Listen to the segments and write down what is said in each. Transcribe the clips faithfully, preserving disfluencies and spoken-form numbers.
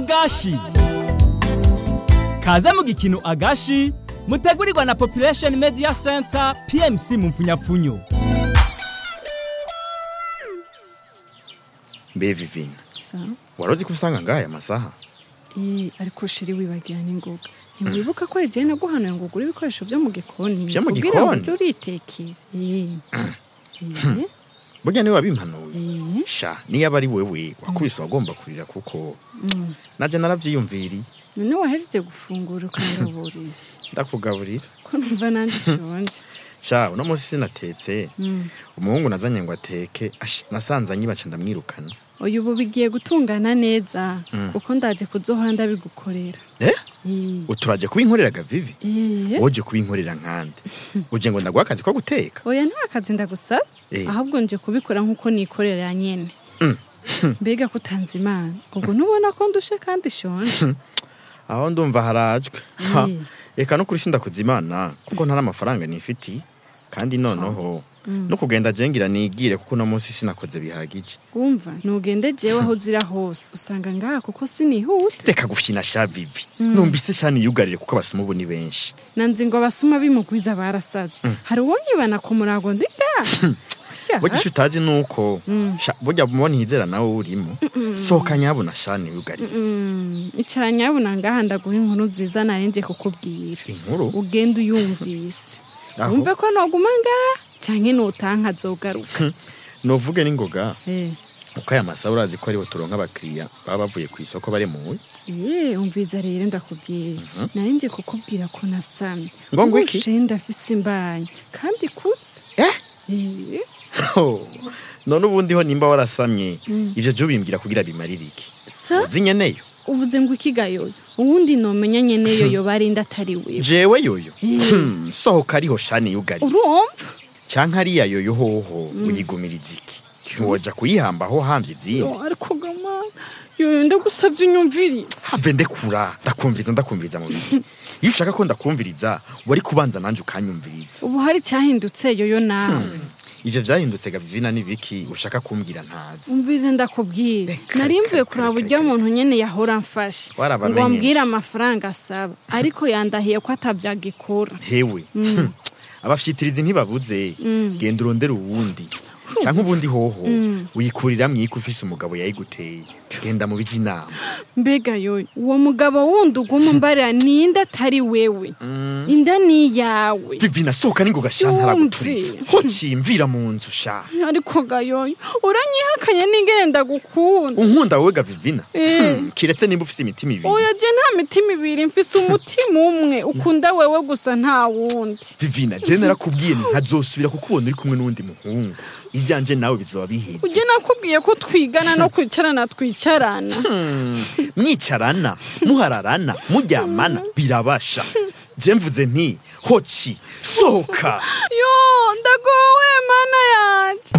agashi kaze mu gikino agashi mutegurirwa na Population Media Center P M C mu mfunyapfunyo. Mbe Vivina, sa warozi kusanga ngaya masaha? Eh, ariko shiri wibagira n'ingoga. Ntiwibuka ko reje naguhanuye ngo ugure ibikoresho byo mu gikoni. Byo mu gikoni? Uritekera. Eh. Eh. Burya niwe wabimpanuye. Eh. Sha, niyo abari wewe wakubise wagomba kurira kuko Mm. naje naravyiyumviriye. None wahejeje gufungura ukangaburira. Ndakugaburira. Ko numva nanje shonje. Sha, uno munsi sinatetse. Mm. Umuhungu nazanye ngo ateke, ash nasanze anyibaca ndamwirukana. Oya ubu bigiye gutungana neza Mm. kuko ndaje kuzohora ndabigukorera. Eh? Eh. Uturaje kubinkoreraga Vivi? Eh. Oje kubinkorera nkande. Uje ngo ndaguha akazi ko guteka? Oya nta kazi ndagusaba. Eh. Ahubwo nje kubikora nkuko nikorera nyene. Mm. Mbega kutanze imana. Ubwo nubona ko ndushe kandi shonje. Aho ndumva harajwe. Ha, Eh. Eka no kuri sinda kuzimana kuko ntara amafaranga nifiti kandi noneho no kugenda jengira nigire kuko no munsi sinakoze bihagije. Umva nugende jewe aho zira hose usanga ngaha kuko sinihuta. Reka gufyina sha Vivi. Numbise cyane yugarire kuko basuma ubu ni benshi. Nanzi ngo basuma bimugwiza barasaza. Hari uwonyibana ku murago ndida. Bogisha utazi nuko sha burya mubona hizera nawe urimo. Soka nyabona shane yugarire. Mm, icara nyabona ngaha ndaguha inkuru nziza narenje kukubwira. Inkuru? Ugenda uyumvise. Aho? Umve ko noguma ngaha canke nutanka zogaruka. Novuge ningoga. Eh. Uko aya masaha urazi ko aribo turonka abakiriya baba bavuye ku isoko bare muwe. Eh, umviza rero ndakubwira. Narenje kukubwira ko nasamye. Ngo ngo iki? Ushenda afise imbanya kandi kutse. Eh? Eh. Oh, none ubundi ho nimba warasamye ivyo je ubimbwira kugira bimarire iki? Sa Zinyeneyo. uvuze ngo ikigayoyo. Uwundi nomenya nyeneyo yo barinda atari wewe. Jewe yoyo. Hmm, sohoka ariho shane yugarire. Urumva? Canke ariya yoyo hoho uyigumiriza iki? Ntiwoja kuyihamba aho hambye izindi. Yo ariko gama. Yo ndagusavye unyumvirize. Have ndekura ndakumviriza ndakumviriza mu biki. Iyo ushaka ko ndakumviriza wari kubanza nanje ukanyumviriza. Ubu hari cyahindutse yoyo nawe. Ivyo vyahindutse Gavivina nibiki ushaka kumbwira ntazi. Umvize ndakubwira. Reka, Narimvuye reka, kuraba reka, urya reka. muntu nyene yahora mfashe. Warabamenyesha. Ngo ambwira amafaranga asaba. Ariko yandahiye ko atavyagikora. Hewe. Abafyitirizi ntibabuze. Genda urondera uwundi. Canke ubundi hoho uyikurira mwiko ufise umugabo yayiguteye. Genda mu biji nama. Mbega yoyo uwo mugabo wundi uguma mbarira ninda atari wewe. Inda ni yawe. Vivina soka ningo gashantara guturiza. Yumve. Hoci mvira mu nzu sha. Ariko gayoyo uranyihakanye n'ingene ndagukunda. Unkunda wowe Gavivina. Eh. Hmm, kiretse nimba ufise imitima ibiri. Oya je nta mitima ibiri mfise umutima umwe ukunda wewe gusa nta wundi. Vivina je narakubwiye ntazosubira kukubona uri kumwe n'undi muhungu. Ivyanje nawe bizoba biheze. Uje nakubwiye ko twigana no kwicarana twicarana. Mwicarana, muhararana, muryamana birabasha. Je mvuze nti hoci sohoka. Yo ndagowe mana yanje.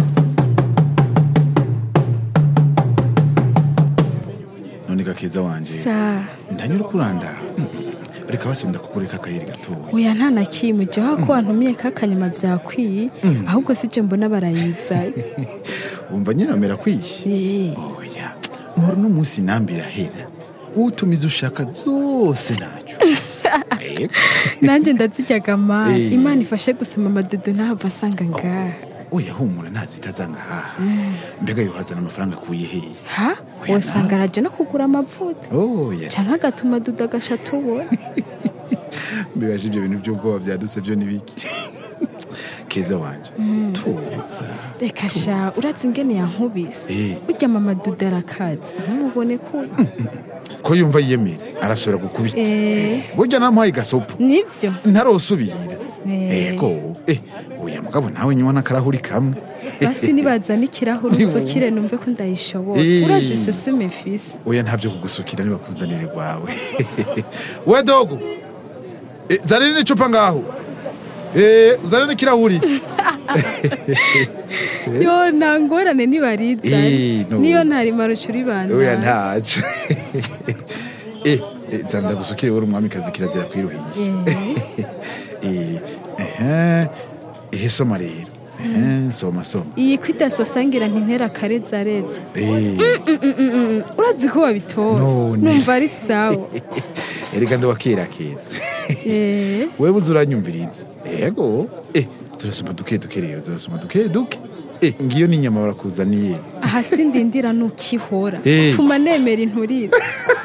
None gakeza wanje Sa ndanyura kuranda reka basubira kukureka akayeri gatoya. oya nta na kimwe je ko wantumiye kakanyama vyakwiye ahubwo sije mbona barayiza. Wumva nyiramera kwiye? Eh. Oya mpora no munsi nambira hera utumiza ushaka zose naco. Nanje ndazijyagama Eh. Imana ifashe gusema amadudu ntahava asanga ngaha. Oya humura ntazitazanga haha. Mbega yohazana amafaranga kuye hehe? Ha? Wosanga araje no kugura amavuta. Oya Canke agatuma duda gashatubo. mbibaje ibyo bintu by'ubwoba byaduse byo nibiki. Keza wanje tuza Reka sha urazi ingene yankubise. Eh. Urya mama duda arakaza ntumubone ko. ko yumva yemera arashobora gukubita. Eh. Burya namuhaye gasopo Nivyo. ntarosubira. Eh. Ego eh oya mugabo nawe nywa nakarahuri kamwe. Basi nibazana ikirahuri usukire numve ko ndayishobora. Eh. Urazi seseme fisi. Oya ntabyo kugusukira niba kuzanire gwawe. We dogo. Eh zanire n'icupa ngaho. Eh uzanire kirahuri. Yo nangorane nibariza. Eh, no. Niyo ntari marucuri bana. Oya ntacu. Eh zanda gusukire wari umwami kazi kirazira kwiruhiye. Eh eh eh soma rero. Eh soma soma. Iyi kwita sosangira ntintera kareza reza. Eh Urazi ko wabitora None. numva ari sawa erega ndabakera keza eh wewe uzuranyumviriza yego eh turasoma duke duke rero turasoma duke duke eh ngiyo ni nyama barakuzaniye aha sindindira nukihora Eh. pfuma nemera inturire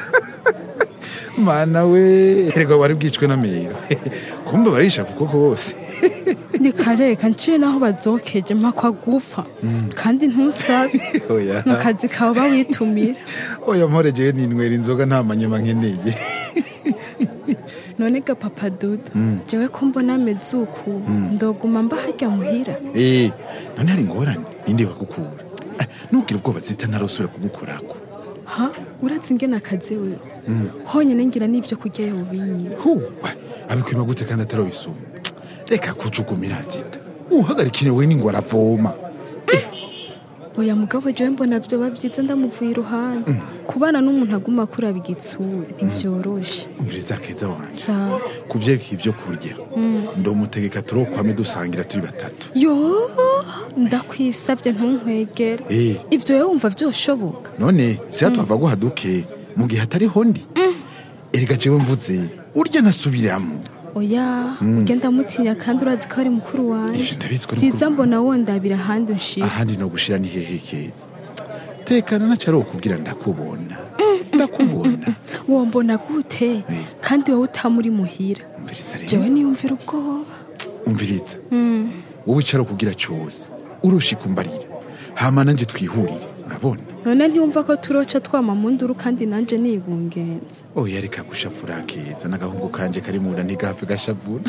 mana we erega wari bwicwe n'amerero kumbe barisha kuko kose ndikareka nciye naho bazokeje mpakwa gupfa kandi ntusabe oya nakazi kawe bawitumira oya mpore jewe ninywera inzoga nta manyama nkeneye none ga papa duda jewe ko mbona ameze uku ndoguma mba harya muhira eh none hari ngorane ninde wakukura Ah, nubwira ubwoba zita narosubira kugukorako ha urazi ingene akazi we honyine ngira n'ibyo kurya yobinyi hu abikwima gute kandi atarobisuma reka kucugumira zita uhagarikire we ningo aravoma oya mugabo jewe mbona vyo bavyiza ndamuvuye iruhande kubana n'umuntu aguma kuraba igitsure ntivyoroshe umviriza keza wanje sawa kuvyerekeye ivyo kurya ndomutegeka turokwame dusangira turi batatu yo ndakwisabye ntunkwegere Eh. ivyo wewe wumva vyoshoboka none siya twava guhaduke mu gihe hatariho ndi erega jewe mvuze urya nasubiramo oya ugenda mutinya kandi urazi ko ari mukuru wanje Ivyo ndabizwa vyiza n'ukuri. mbona wondabira ahandi unshira ahandi no gushira ni hehe keza tekana nacaro kubwira ndakubona ndakubona uwo mbona gute kandi wowe utamuri muhira umviriza rero jewe niyumvira ubwoba umviriza wowe icaro kugira cyose urushikumbarira hama nanje twihurire urabona none ntiyumva ko turoca twama mu nduru kandi nanje nibungenze oya reka gushafura keza n'agahungu kanje kari munda ntigapfe gashavura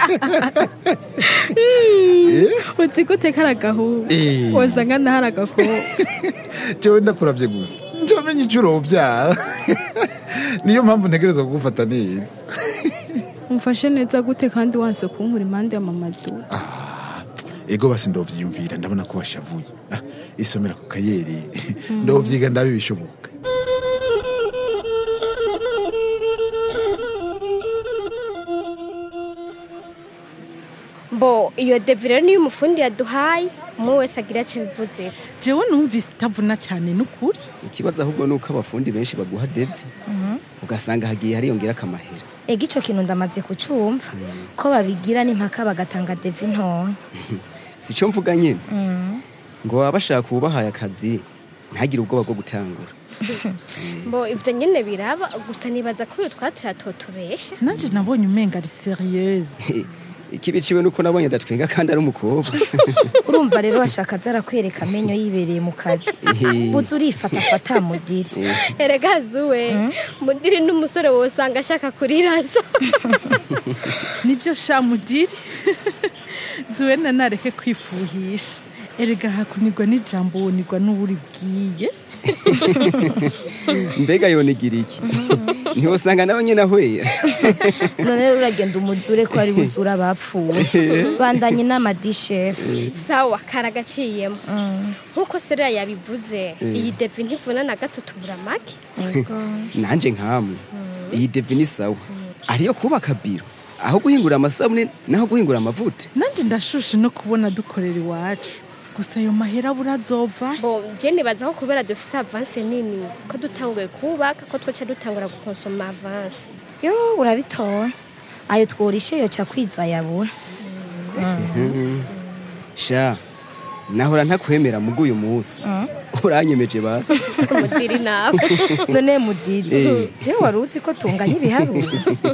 uzi gute karagahuba Eh. woza nkana hari agakobwa jewe ndakuravye gusa njamenye ico urovya niyo mpamvu ntegerezwa kugufata neza umfashe neza gute kandi wanse kunkura impande ya mamadu ego basi ndovyiyumvira ndabona ko washavuye ah, isomera ku kayeri ndovyiga ndabe bishoboka Bo iyo devire niyo umufundi yaduhaye umwe wese agira icyo bivuze jewe numvise itavuna cyane n'ukuri ikibazo ahubwo nuko abafundi benshi baguha devi ugasanga hagiye hariyongera akamahera ega ico kintu ndamaze kucumva ko babigira n'impaka bagatanga devi ntoya si cyo mvuga nyine ngo baba bashaka uwubahaye akazi ntagire ubwoba bwo gutangura Bo ibyo nyine biraba gusa nibaza ko uyu twatuye atotubesha nanje nabonye umenga ari serieuse ikibi ciwe nuko nabonye adatwenga kandi ari umukobwa urumva rero washaka azara kwereka amenyo yibereye mu kazi buze urifatafata mudiri erega zuwe mudiri n'umusore wosanga ashaka kuriraza nibyo shamudiri zuwena nareke kwifuhisha erega hakunirwa n'ijambo wonirwa n'uburi bwiye mbega yonigira iki ntiwosanga nawe nyine ahwera none rero uragenda umuzure ko ari buzura abapfuye bandanye n'amadishefu sawa karagaciyemo nk'uko serera yabivuze iyi devi ntivuna na gato tubura make nanje nkamwe iyi devi ni sawa ariyo kubaka biro aho guhingura amasabune naho guhingura amavuta nanje ndashushe no kubona dukorera iwacu gusa ayo mahera burazova bo je nibaza ko kubera dufise avance nini ko dutanguye kubaka ko twoca dutangura gukonsoma avance yo urabitoye ayo tworishe yoca kwiza yabura sha nahora ntakwemera mugo uyu munsi uranyemeje basi mudiri nawe none mudiri je wari uzi ko tunganya ibiharuro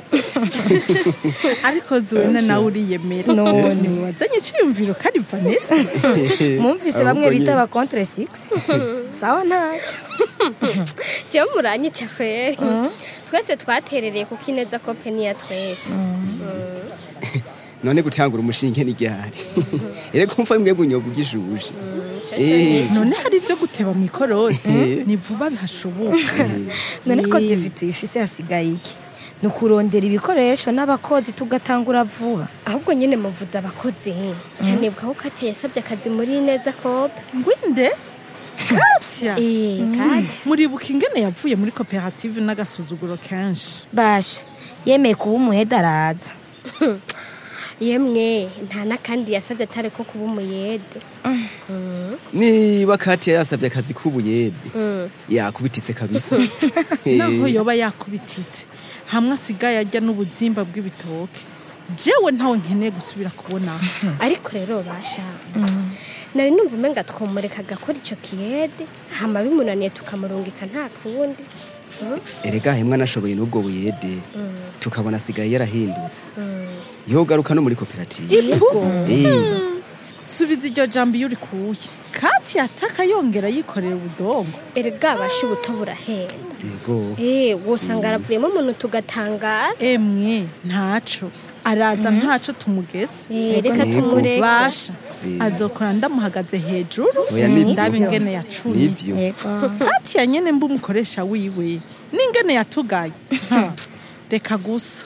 ariko zuwena nawe uriyemera none wazanye iciyumviro kandi Vanessa mwumvise bamwe bita aba contre six sawa ntacyo jewe muranyica kweri twese twaterereye kuko ineza kopeni ya twese none gutangura umushinge ni ryari ereko mfa imwe bunyoga ugishuje none hari ivyo guteba mikorosi ni vuba bihashoboka none ko devi tuyifise hasigaye iki ni ukurondera ibikoresho n'abakozi tugatangura vuba ahubwo nyine muvuze abakozi cyane bwa ko Kate yasabye akazi muri neza kope ngwinde Katia eh Kate muribuka ingene yavuye muri koperative n'agasuzuguro kenshi basha yemeye kuba umuheda araza yemwe nta nakandi yasabye atare ko kuba umuyede niba Katia yasabye akazi k'ubuyede yakubititse kabisa. naho yoba yakubititse hamwe asigaye ajya n'ubuzimba bw'ibitoke jewe ntawe nkeneye gusubira kubona. ariko rero basha nari numva umenga twomureka gakora ico kiyede hama bimunaniye tukamurungika nta kundi. Erega hemwe nashoboye n'ubwo buyede tukabona asigaye yarahindutse yogaruka no muri koperative. Eh subiza iryo jambo yuri kuye Kati ataka yongera yikorera ubudongo. Erega basha ubuto burahenda. Yego. Eh wosanga aravuyemo umuntu tugatangara. Emwe ntaco araza ntaco tumugeze. Reka tumureke basha azokora ndamuhagaze hejuru ndabe ingene yacuni. Kati ya nyene mbu mukoresha wiwe n'ingene yatugaye. Reka gusa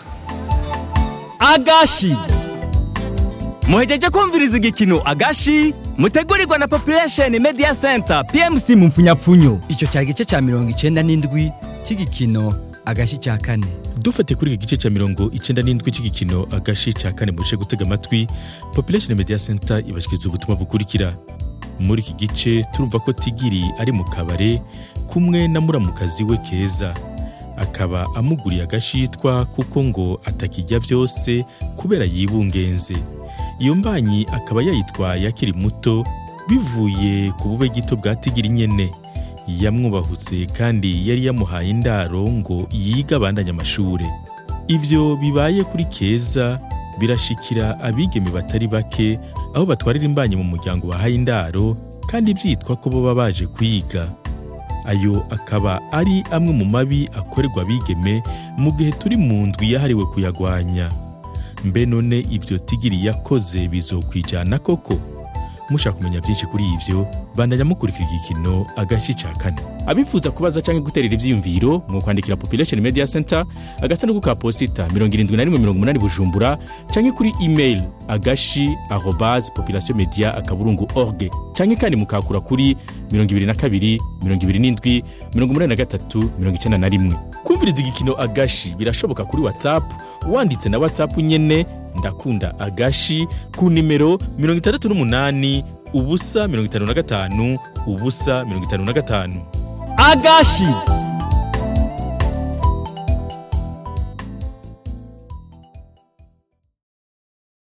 Agashi muhejeje kumviriza igikino Agashi mutegurirwa na Population Media Center P M C mu mfunyapfunyo. Icyo cyari gice cya mirongo icenda n'indwi cy'igikino Agashi cya kane. Dufate kuri iki gice cya mirongo icenda n'indwi cy'igikino Agashi cya kane mushe gutega amatwi Population Media Center ibashikiriza ubutumwa bukurikira. Muri iki gice turumva ko Tigiri ari mu kabare kumwe na muramukazi we Keza. Akaba amuguriye agashitwa kuko ngo atakijya byose kubera yibungenze. Iyo mbanyi akaba yayitwaye akiri muto bivuye ku bube gito bwa Tigiri nyene. Yamwubahutse kandi yari yamuhaye indaro ngo yiga abandanya amashure. Ivyo bibaye kuri Keza birashikira abigeme batari bake aho batwarira imbanyi mu muryango wahaye indaro kandi vyitwa ko bo babaje kwiga. Ayo akaba ari amwe mu mabi akorerwa abigeme mu gihe turi mu ndwi yahariwe kuyagwanya. Mbe none ibyo Tigiri yakoze bizokwijana koko? Mushaka kumenya byinshi kuri ivyo bandanya mukurikira igikino Agashi cya kane. Abifuza kubaza canke guterera ivyiyumviro mu kwandikira Population Media Center agasanduku ka posita mirongo irindwi na rimwe mirongo umunani Bujumbura canke kuri email agashi arobase population media akaburungu org canke kandi mukakura kuri mirongo ibiri na kabiri mirongo ibiri n'indwi mirongo umunani na gatatu mirongo icenda na rimwe. Kumviriza igikino Agashi birashoboka kuri WhatsApp wanditse na WhatsApp nyene ndakunda Agashi ku nimero mirongo itandatu n'umunani ubusa mirongo itanu na gatanu ubusa mirongo itanu na gatanu. Agashi